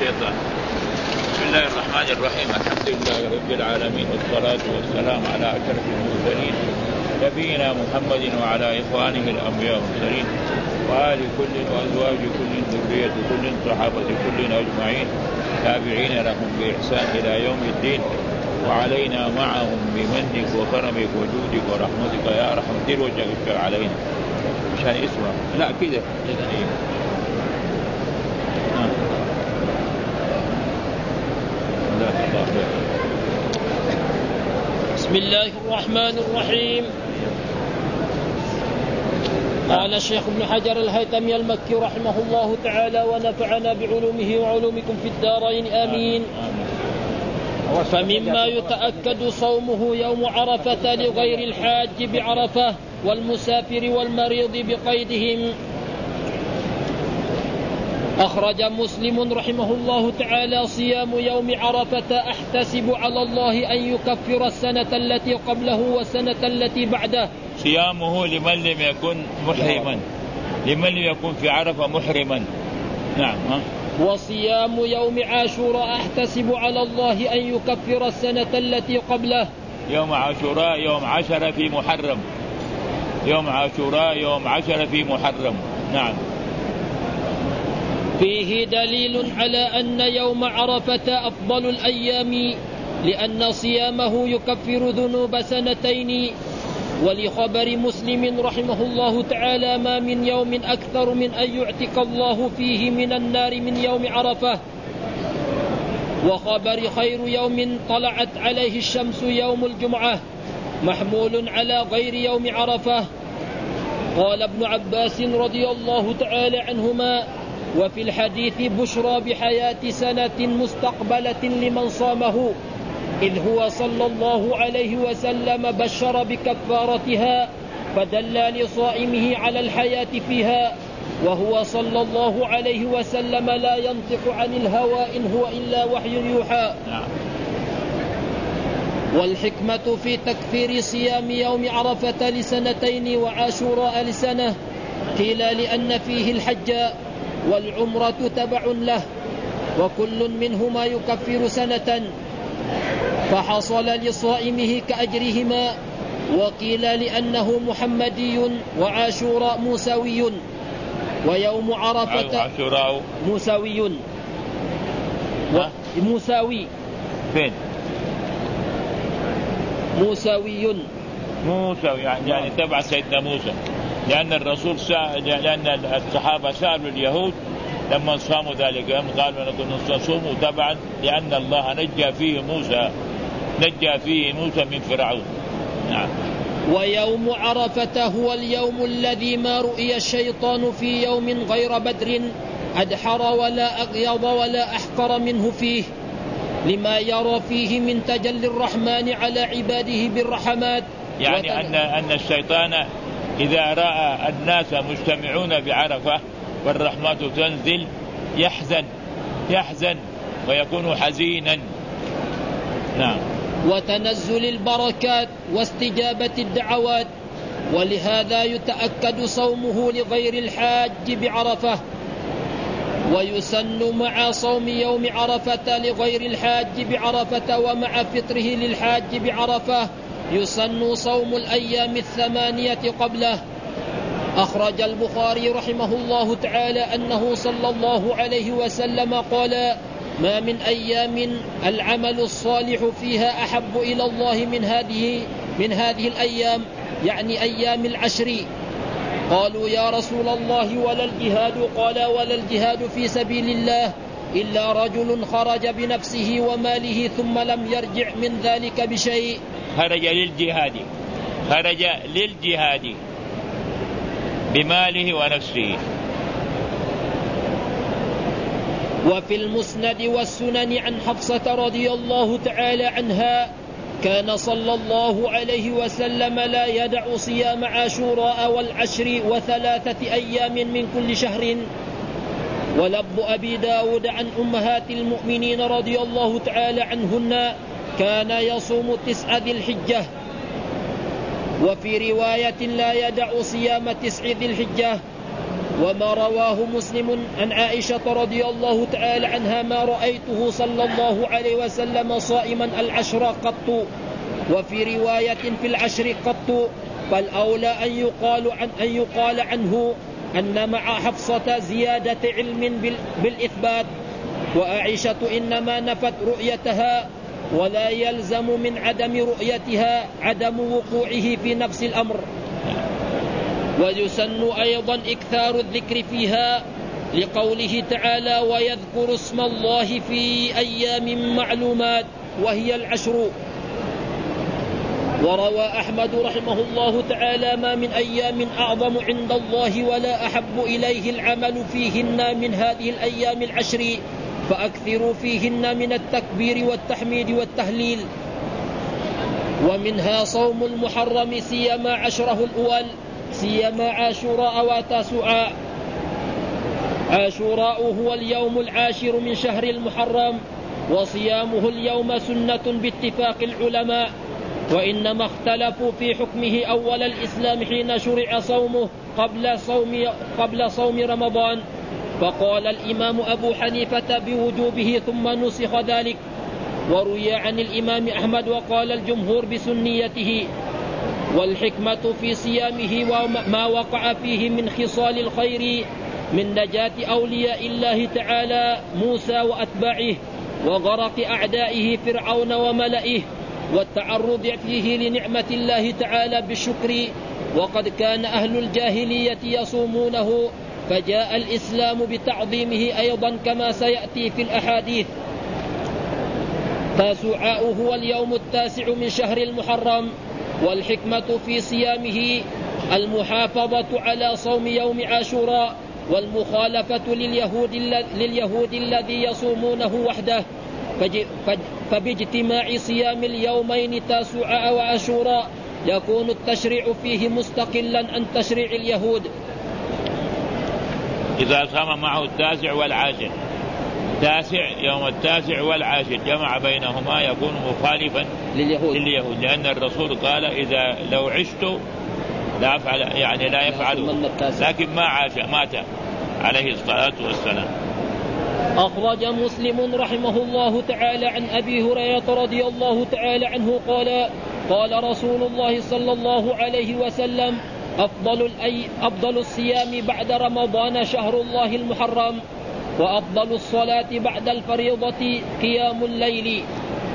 الشيطان. بسم الله الرحمن الرحيم. الحمد لله رب العالمين، والصلاة والسلام على أشرف المرسلين نبينا محمد وعلى إخوانه الأنبياء والمرسلين وآل كل وأزواج كل ذرية كل صحابة كل أجمعين تابعين لهم بإحسان إلى يوم الدين، وعلينا معهم بمنك وكرمك وجودك ورحمتك يا رحمة دير وجهك علينا مشان اسمه لا كده. بسم الله الرحمن الرحيم. قال الشيخ ابن حجر الهيثمي المكي رحمه الله تعالى ونفعنا بعلومه وعلومكم في الدارين آمين. فمما يتأكد صومه يوم عرفة لغير الحاج بعرفة والمسافر والمريض بقيدهم. أخرج مسلم رحمه الله تعالى صيام يوم عرفة أحتسب على الله أن يكفر السنة التي قبله والسنة التي بعده. صيامه لمن لم يكن محرما، لمن لم يكن في عرفة محرما. نعم. وصيام يوم عاشوراء أحتسب على الله أن يكفر السنة التي قبله. يوم عاشوراء يوم 10 في محرم، يوم عاشوراء يوم 10 في محرم. نعم. فيه دليل على أن يوم عرفة أفضل الأيام لأن صيامه يكفر ذنوب سنتين. ولخبر مسلم رحمه الله تعالى ما من يوم أكثر من أن يعتق الله فيه من النار من يوم عرفة. وخبر خير يوم طلعت عليه الشمس يوم الجمعة محمول على غير يوم عرفة. قال ابن عباس رضي الله تعالى عنهما: وفي الحديث بشرى بحياة سنة مستقبلة لمن صامه، إذ هو صلى الله عليه وسلم بشر بكفارتها فدل لصائمه على الحياة فيها، وهو صلى الله عليه وسلم لا ينطق عن الهوى إن هو إلا وحي يوحى. والحكمة في تكفير صيام يوم عرفة لسنتين وعاشوراء لسنة قيل لأن فيه الحج والعمرة تبع له وكل منهما يكفر سنة فحصل لصائمه كأجرهما. وقيل لأنه محمدي وعاشوراء موسوي. ويوم عرفة عاشوراء موسوي موساوي فين؟ موسوي يعني تبع سيدنا موسى، لأن الرسول لأن الصحابة سألوا اليهود لما صاموا ذلك يوم قالوا نكون نصوموا تبعا لأن الله نجى فيه موسى من فرعون. نعم. ويوم عرفة هو اليوم الذي ما رؤي الشيطان في يوم غير بدر أدحر ولا أغيض ولا أحقر منه فيه، لما يرى فيه من تجلي الرحمن على عباده بالرحمات. يعني أن الشيطان إذا رأى الناس مجتمعون بعرفة والرحمات تنزل يحزن ويكون حزينا. نعم. وتنزل البركات واستجابة الدعوات. ولهذا يتأكد صومه لغير الحاج بعرفة. ويسن مع صوم يوم عرفة لغير الحاج بعرفة ومع فطره للحاج بعرفة يسن صوم الأيام 8 قبله. أخرج البخاري رحمه الله تعالى أنه صلى الله عليه وسلم قال: ما من أيام العمل الصالح فيها أحب إلى الله من هذه الأيام، يعني أيام العشر. قالوا: يا رسول الله ولا الجهاد؟ قال: ولا الجهاد في سبيل الله إلا رجل خرج بنفسه وماله ثم لم يرجع من ذلك بشيء. خرج للجهاد بماله ونفسه. وفي المسند والسنن عن حفصة رضي الله تعالى عنها كان صلى الله عليه وسلم لا يدع صيام عاشوراء والعشر و3 أيام من كل شهر. ولب أبي داود عن أمهات المؤمنين رضي الله تعالى عنهن كان يصوم 9 ذي الحجة. وفي رواية لا يدع صيام 9 ذي الحجة. وما رواه مسلم عن عائشة رضي الله تعالى عنها: ما رأيته صلى الله عليه وسلم صائما العشر قط، وفي رواية في العشر قط. فالأولى أن يقال عنه أن مع حفصة زيادة علم بالإثبات، وعائشة إنما نفت رؤيتها، ولا يلزم من عدم رؤيتها عدم وقوعه في نفس الأمر. ويسن أيضا إكثار الذكر فيها لقوله تعالى: ويذكر اسم الله في أيام معلومات، وهي العشر. وروى أحمد رحمه الله تعالى: ما من أيام أعظم عند الله ولا أحب إليه العمل فيهن من هذه الأيام العشر، فأكثروا فيهن من التكبير والتحميد والتهليل. ومنها صوم المحرم، سيما عشره الأول، سيما عاشوراء وتاسوعاء. عاشوراء هو اليوم العاشر من شهر المحرم، وصيامه اليوم سنة باتفاق العلماء، وإنما اختلفوا في حكمه أول الإسلام حين شرع صومه قبل صوم رمضان، فقال الإمام أبو حنيفة بوجوبه ثم نسخ ذلك. وروي عن الإمام أحمد وقال الجمهور بسنيته. والحكمة في صيامه وما وقع فيه من خصال الخير من نجاة أولياء الله تعالى موسى وأتباعه، وغرق أعدائه فرعون وملئه، والتعرض فيه لنعمة الله تعالى بالشكر. وقد كان أهل الجاهلية يصومونه، فجاء الإسلام بتعظيمه أيضا كما سيأتي في الأحاديث. تاسوعاء هو اليوم التاسع من شهر المحرم. والحكمة في صيامه المحافظة على صوم يوم عاشوراء، والمخالفة لليهود الذي يصومونه وحده، فباجتماع صيام اليومين تاسوعاء وعاشوراء يكون التشريع فيه مستقلا عن تشريع اليهود. إذا صام معه التاسع والعاشر، يوم التاسع والعاشر جمع بينهما يكون مخالفا لليهود، لأن الرسول قال: إذا لو عشت لا أفعل، يعني لا يفعل، لكن ما عاش مات عليه الصلاة والسلام. أخرج مسلم رحمه الله تعالى عن أبي هريرة رضي الله تعالى عنه قال: قال رسول الله صلى الله عليه وسلم: أفضل الصيام بعد رمضان شهر الله المحرم، وأفضل الصلاة بعد الفريضة قيام الليل.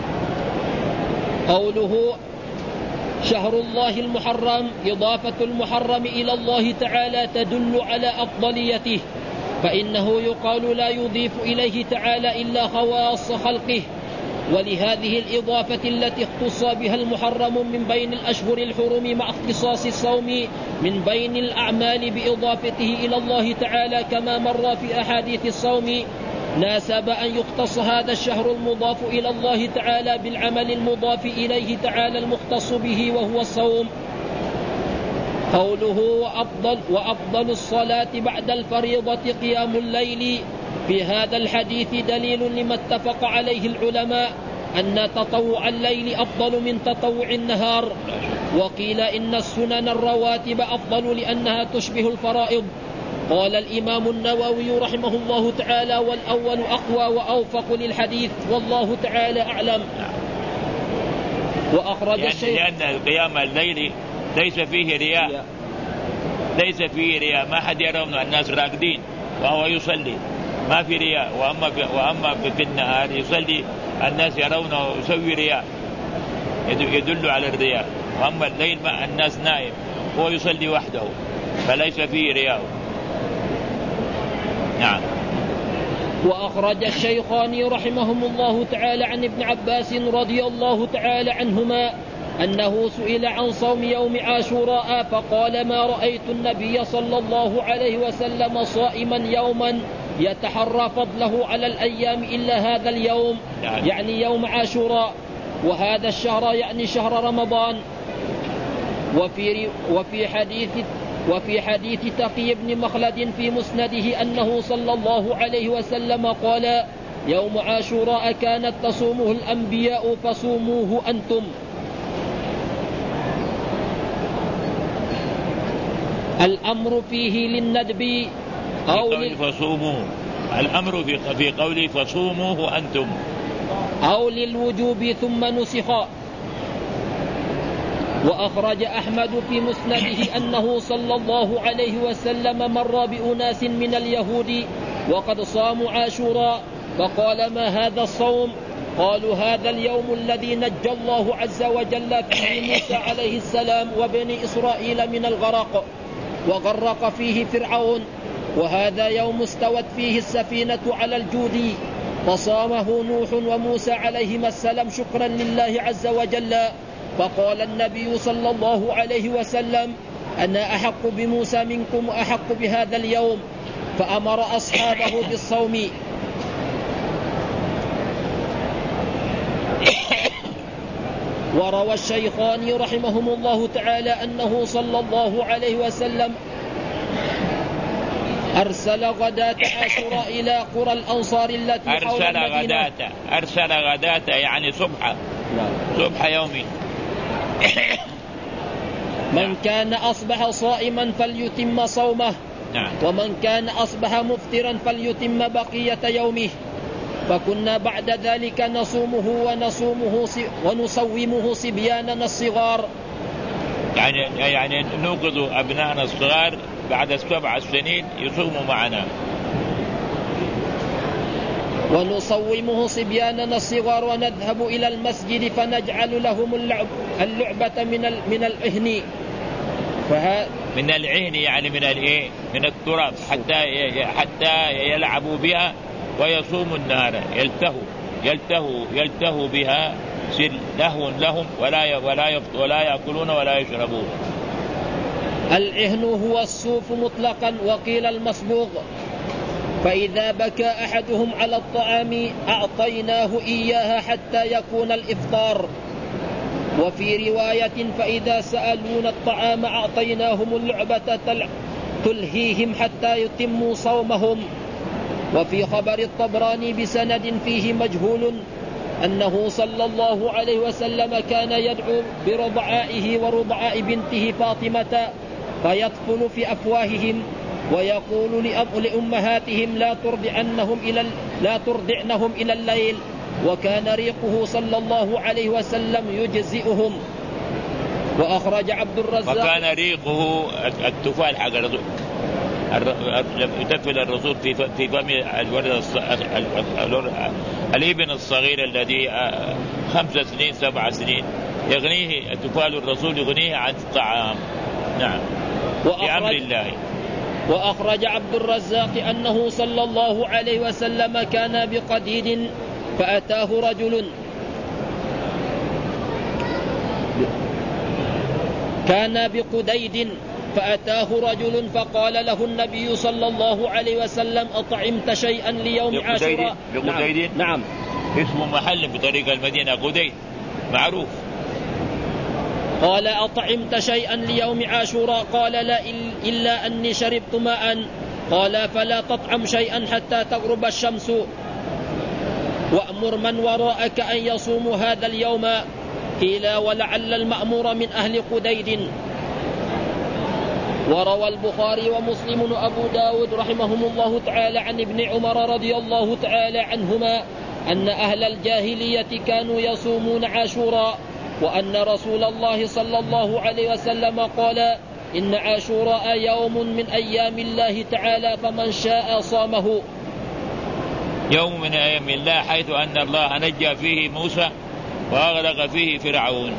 قوله شهر الله المحرم، إضافة المحرم إلى الله تعالى تدل على أفضليته، فإنه يقال لا يضيف إليه تعالى إلا خواص خلقه. ولهذه الإضافة التي اختص بها المحرم من بين الأشهر الحرم مع اختصاص الصوم من بين الأعمال بإضافته إلى الله تعالى كما مر في أحاديث الصوم، ناسب أن يختص هذا الشهر المضاف إلى الله تعالى بالعمل المضاف إليه تعالى المختص به وهو الصوم. قوله وأفضل الصلاة بعد الفريضة قيام الليل، في هذا الحديث دليل لما اتفق عليه العلماء أن تطوع الليل أفضل من تطوع النهار. وقيل إن السنن الرواتب أفضل لأنها تشبه الفرائض. قال الإمام النووي رحمه الله تعالى: والأول أقوى وأوفق للحديث، والله تعالى أعلم. وأخرج الشيخ لأن قيام الليل ليس فيه رياء، ما حد يرون الناس راقدين وهو يصلي، ما في رياء. وأما في النهار يصلي الناس يرونه يسوي رياء، يدل على الرياء. وأما الليل مع الناس نائم هو يصلي وحده، فليس فيه رياء. نعم. وأخرج الشيخان رحمهم الله تعالى عن ابن عباس رضي الله تعالى عنهما أنه سئل عن صوم يوم عاشوراء فقال: ما رأيت النبي صلى الله عليه وسلم صائما يوما يتحرى فضله على الأيام إلا هذا اليوم، يعني يوم عاشوراء، وهذا الشهر يعني شهر رمضان. وفي حديث تقي بن مخلد في مسنده أنه صلى الله عليه وسلم قال: يوم عاشوراء كانت تصومه الأنبياء فصوموه أنتم. الأمر فيه للندب، قوله فصوموه، الأمر في قوله فصوموه أنتم، أو للوجوب ثم نسخ. وأخرج أحمد في مسنده أنه صلى الله عليه وسلم مر بأناس من اليهود وقد صاموا عاشوراء، فقال: ما هذا الصوم؟ قالوا: هذا اليوم الذي نجى الله عز وجل فيه موسى عليه السلام وبني إسرائيل من الغرق وغرق فيه فرعون، وهذا يوم استوت فيه السفينة على الجودي، فصامه نوح وموسى عليهما السلام شكرا لله عز وجل. فقال النبي صلى الله عليه وسلم: أنا أحق بموسى منكم وأحق بهذا اليوم، فأمر أصحابه بالصوم. وروى الشيخان رحمهم الله تعالى أنه صلى الله عليه وسلم أرسل غداة عاشوراء إلى قرى الأنصار التي حول المدينة. أرسل غداة يعني صبح يومي. من كان أصبح صائما فليتم صومه، ومن كان أصبح مفطرا فليتم بقية يومه. فكنا بعد ذلك نصومه ونصومه صبياننا الصغار، يعني نوقظ أبنائنا الصغار بعد 7 سنين يصوموا معنا، ونصومه صبياننا الصغار ونذهب إلى المسجد فنجعل لهم اللعبة من العهن. من العهن يعني من التراب حتى يلعبوا بها ويصوموا النهار، يلتهوا بها، لهو لهم ولا يأكلون ولا يشربون. العهن هو الصوف مطلقا، وقيل المصبوغ. فإذا بكى أحدهم على الطعام أعطيناه إياها حتى يكون الإفطار. وفي رواية: فإذا سألون الطعام أعطيناهم اللعبة تلهيهم حتى يتموا صومهم. وفي خبر الطبراني بسند فيه مجهول أنه صلى الله عليه وسلم كان يدعو برضعائه ورضعاء بنته فاطمة فيطفل في أفواههم ويقول لأمهاتهم لا ترضعنهم إلى الليل، وكان ريقه صلى الله عليه وسلم يجزئهم. وأخرج عبد الرزاق وكان ريقه التفال حق الرسول، يتفل الرسول في فم الابن الصغير الذي 5 سنين 7 سنين، يغنيه تفال الرسول، يغنيه عن الطعام. نعم، بأمر الله. وأخرج عبد الرزاق أنه صلى الله عليه وسلم كان بقديد فأتاه رجل فقال له النبي صلى الله عليه وسلم: أطعمت شيئا ليوم عاشوراء؟ نعم. اسمه محل في طريق المدينة، قديد معروف. قال: أطعمت شيئا ليوم عاشوراء؟ قال: لا، إلا أني شربت ماء. قال: فلا تطعم شيئا حتى تغرب الشمس، وأمر من وراءك أن يصوموا هذا اليوم. قيل: ولعل المأمور من أهل قديد. وروى البخاري ومسلم وأبو داود رحمهم الله تعالى عن ابن عمر رضي الله تعالى عنهما أن أهل الجاهلية كانوا يصومون عاشوراء، وأن رسول الله صلى الله عليه وسلم قال: إن عاشوراء يوم من أيام الله تعالى، فمن شاء صامه. يوم من أيام الله، حيث أن الله نجى فيه موسى وأغرق فيه فرعون.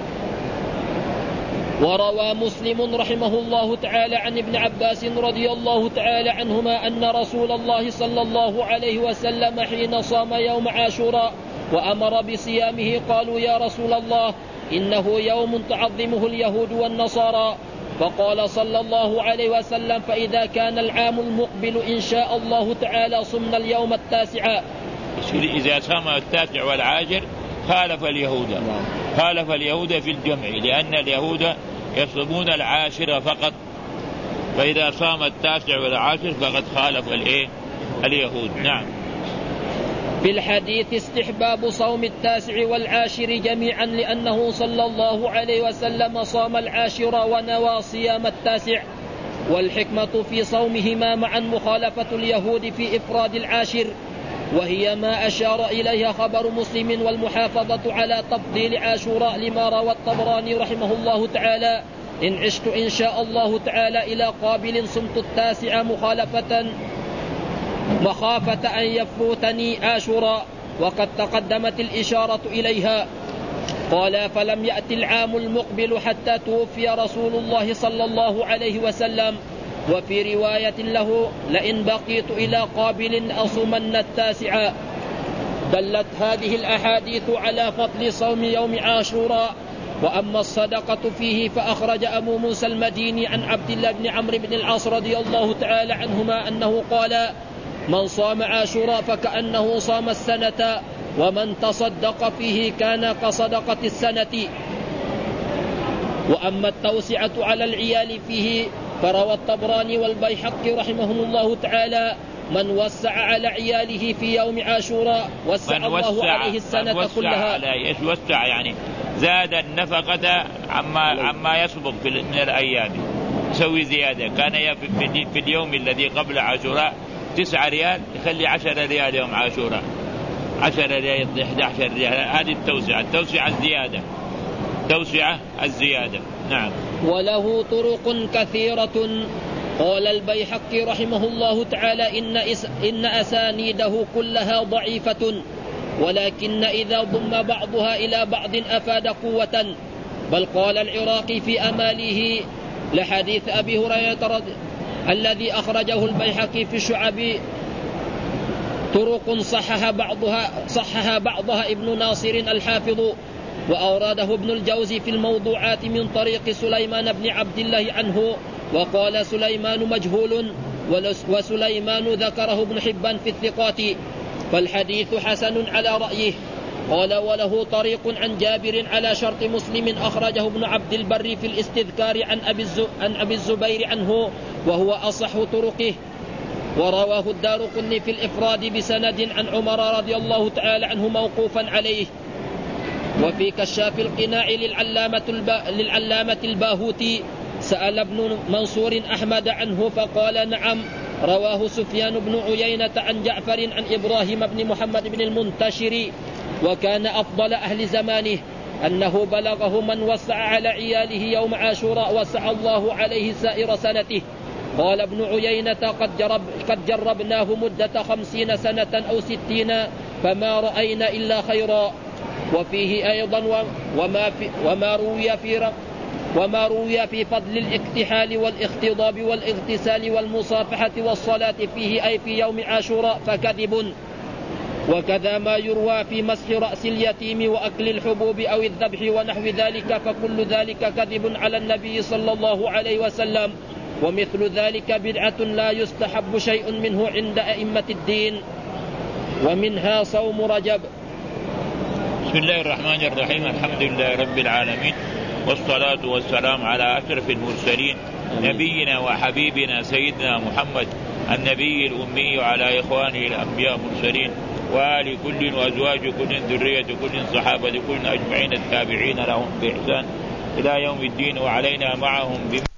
وروى مسلم رحمه الله تعالى عن ابن عباس رضي الله تعالى عنهما أن رسول الله صلى الله عليه وسلم حين صام يوم عاشوراء وأمر بصيامه قالوا: يا رسول الله، إنه يوم تعظمه اليهود والنصارى. فقال صلى الله عليه وسلم: فإذا كان العام المقبل إن شاء الله تعالى صمنا اليوم 9. إذا صام 9 والعاشر خالف اليهود في الجمع، لأن اليهود يصومون 10 فقط، فإذا صام 9 والعاشر فقد خالف اليهود. نعم. في الحديث استحباب صوم 9 والعاشر جميعا، لأنه صلى الله عليه وسلم صام 10 ونوى صيام 9. والحكمة في صومهما معا مخالفة اليهود في إفراد العاشر، وهي ما أشار إليها خبر مسلم، والمحافظة على تفضيل عاشوراء لما روى الطبراني رحمه الله تعالى: إن عشت إن شاء الله تعالى إلى قابل صمت التاسع مخافة أن يفوتني عاشوراء، وقد تقدمت الإشارة إليها. قال: فلم يأت العام المقبل حتى توفي رسول الله صلى الله عليه وسلم. وفي رواية له: لئن بقيت إلى قابل أصومن التاسع. دلت هذه الأحاديث على فضل صوم يوم عاشوراء. وأما الصدقة فيه فأخرج أبو موسى المديني عن عبد الله بن عمرو بن العاص رضي الله تعالى عنهما أنه قال: من صام عاشوراء فكأنه صام السنة، ومن تصدق فيه كان كصدقة السنة. وأما التوسعة على العيال فيه فروى الطبراني والبيهقي رحمهم الله تعالى: من وسع على عياله في يوم عاشوراء وسع الله عليه السنة كلها. وسع يعني زاد النفقة عما يسبق من الأيام، يسوي زيادة. كان في اليوم الذي قبل عاشوراء 9 ريال يخلي 10 ريال يوم عاشوراء، 10 ريال 11 ريال. هذه التوسعة الزيادة. نعم. وله طرق كثيرة. قال البيهقي رحمه الله تعالى: إن أسانيده كلها ضعيفة، ولكن إذا ضم بعضها إلى بعض أفاد قوة. بل قال العراقي في أماله لحديث أبي هريرة الذي أخرجه البيهقي في الشعب: طرق صحها بعضها ابن ناصر الحافظ، وأورده ابن الجوزي في الموضوعات من طريق سليمان بن عبد الله عنه، وقال سليمان مجهول، وسليمان ذكره ابن حبان في الثقات، فالحديث حسن على رأيه. قال: وله طريق عن جابر على شرط مسلم، أخرجه ابن عبد البر في الاستذكار عن أبي الزبير عنه، وهو أصح طرقه. ورواه الدارقطني في الإفراد بسند عن عمر رضي الله تعالى عنه موقوفا عليه. وفي كشاف القناع للعلامة الباهوتي سأل ابن منصور أحمد عنه فقال: نعم. رواه سفيان بن عيينة عن جعفر عن إبراهيم بن محمد بن المنتشر، وكان أفضل أهل زمانه، أنه بلغه: من وسع على عياله يوم عاشوراء وسع الله عليه سائر سنته. قال ابن عيينة: قد جربناه مدة 50 سنة أو 60 فما رأينا إلا خيرا. وفيه أيضا وما روي في فضل الاكتحال والاختضاب والاغتسال والمصافحة والصلاة فيه، أي في يوم عاشوراء، فكذب. وكذا ما يروى في مسح رأس اليتيم وأكل الحبوب أو الذبح ونحو ذلك، فكل ذلك كذب على النبي صلى الله عليه وسلم، ومثل ذلك بدعة لا يستحب شيء منه عند أئمة الدين. ومنها صوم رجب. بسم الله الرحمن الرحيم. الحمد لله رب العالمين، والصلاة والسلام على أشرف المرسلين، نبينا وحبيبنا سيدنا محمد النبي الأمي، وعلى إخوانه الأنبياء المرسلين، وآل كل وأزواج كل ذرية كل صحابة كل أجمعين التابعين لهم بإحسان إلى يوم الدين، وعلينا معهم